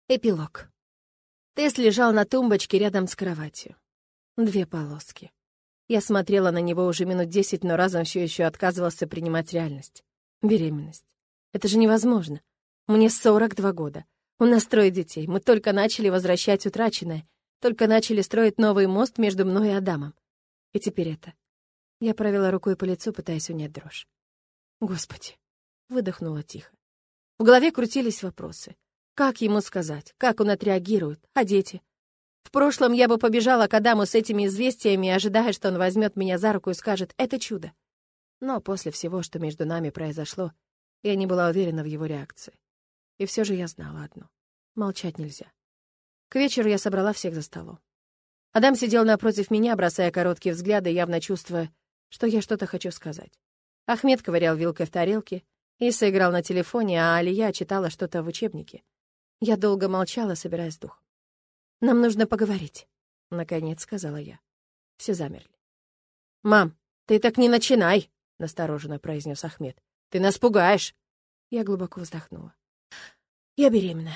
Эпилог. Тест лежал на тумбочке рядом с кроватью. 2 полоски. Я смотрела на него уже минут 10, но разум все еще отказывался принимать реальность. Беременность. Это же невозможно. Мне 42 года. У нас 3 детей. Мы только начали возвращать утраченное. Только начали строить новый мост между мной и Адамом. И теперь это. Я провела рукой по лицу, пытаясь унять дрожь. Господи. Выдохнула тихо. В голове крутились вопросы. Как ему сказать? Как он отреагирует? А дети? В прошлом я бы побежала к Адаму с этими известиями, ожидая, что он возьмет меня за руку и скажет «это чудо». Но после всего, что между нами произошло, я не была уверена в его реакции. И все же я знала одно. Молчать нельзя. К вечеру я собрала всех за столом. Адам сидел напротив меня, бросая короткие взгляды, явно чувствуя, что я что-то хочу сказать. Ахмед ковырял вилкой в тарелке, Иса играл на телефоне, а Алия читала что-то в учебнике. Я долго молчала, собираясь с духом. «Нам нужно поговорить», — наконец сказала я. Все замерли. «Мам, ты так не начинай», — настороженно произнес Ахмед. «Ты нас пугаешь». Я глубоко вздохнула. «Я беременна».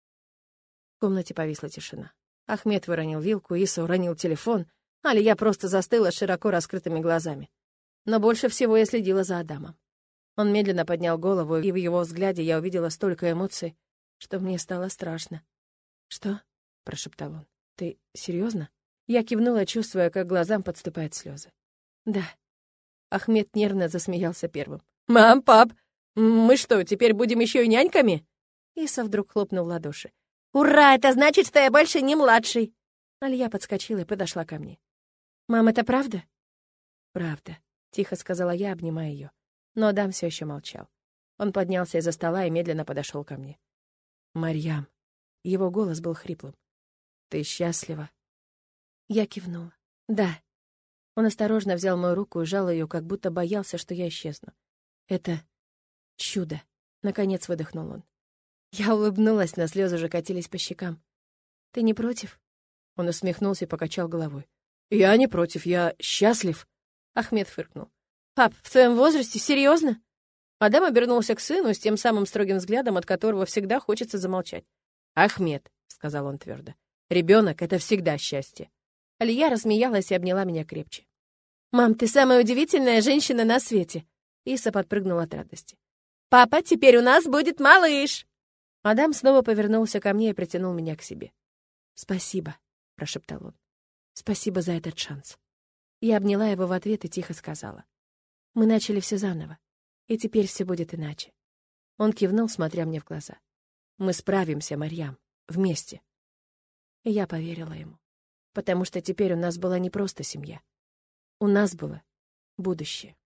В комнате повисла тишина. Ахмед выронил вилку, Иса уронил телефон, Алия просто застыла с широко раскрытыми глазами. Но больше всего я следила за Адамом. Он медленно поднял голову, и в его взгляде я увидела столько эмоций, что мне стало страшно. «Что?» — прошептал он. «Ты серьезно?» Я кивнула, чувствуя, как глазам подступают слезы. «Да». Ахмед нервно засмеялся первым. «Мам, пап, мы что, теперь будем еще и няньками?» Иса вдруг хлопнул в ладоши. «Ура! Это значит, что я больше не младший!» Алия подскочила и подошла ко мне. «Мам, это правда?» «Правда», — тихо сказала я, обнимая ее. Но Адам все еще молчал. Он поднялся из-за стола и медленно подошел ко мне. «Марьям». Его голос был хриплым. «Ты счастлива?» Я кивнула. «Да». Он осторожно взял мою руку и сжал ее, как будто боялся, что я исчезну. «Это чудо», — наконец выдохнул он. Я улыбнулась, но слезы уже катились по щекам. «Ты не против?» Он усмехнулся и покачал головой. «Я не против, я счастлив». Ахмед фыркнул. «Пап, в твоем возрасте? Серьезно?» Адам обернулся к сыну с тем самым строгим взглядом, от которого всегда хочется замолчать. «Ахмед», — сказал он твердо, — «ребенок — это всегда счастье». Алия рассмеялась и обняла меня крепче. «Мам, ты самая удивительная женщина на свете!» Иса подпрыгнула от радости. «Папа, теперь у нас будет малыш!» Адам снова повернулся ко мне и притянул меня к себе. «Спасибо», — прошептал он. «Спасибо за этот шанс». Я обняла его в ответ и тихо сказала. «Мы начали все заново, и теперь все будет иначе». Он кивнул, смотря мне в глаза. «Мы справимся, Марьям, вместе». И я поверила ему, потому что теперь у нас была не просто семья. У нас было будущее.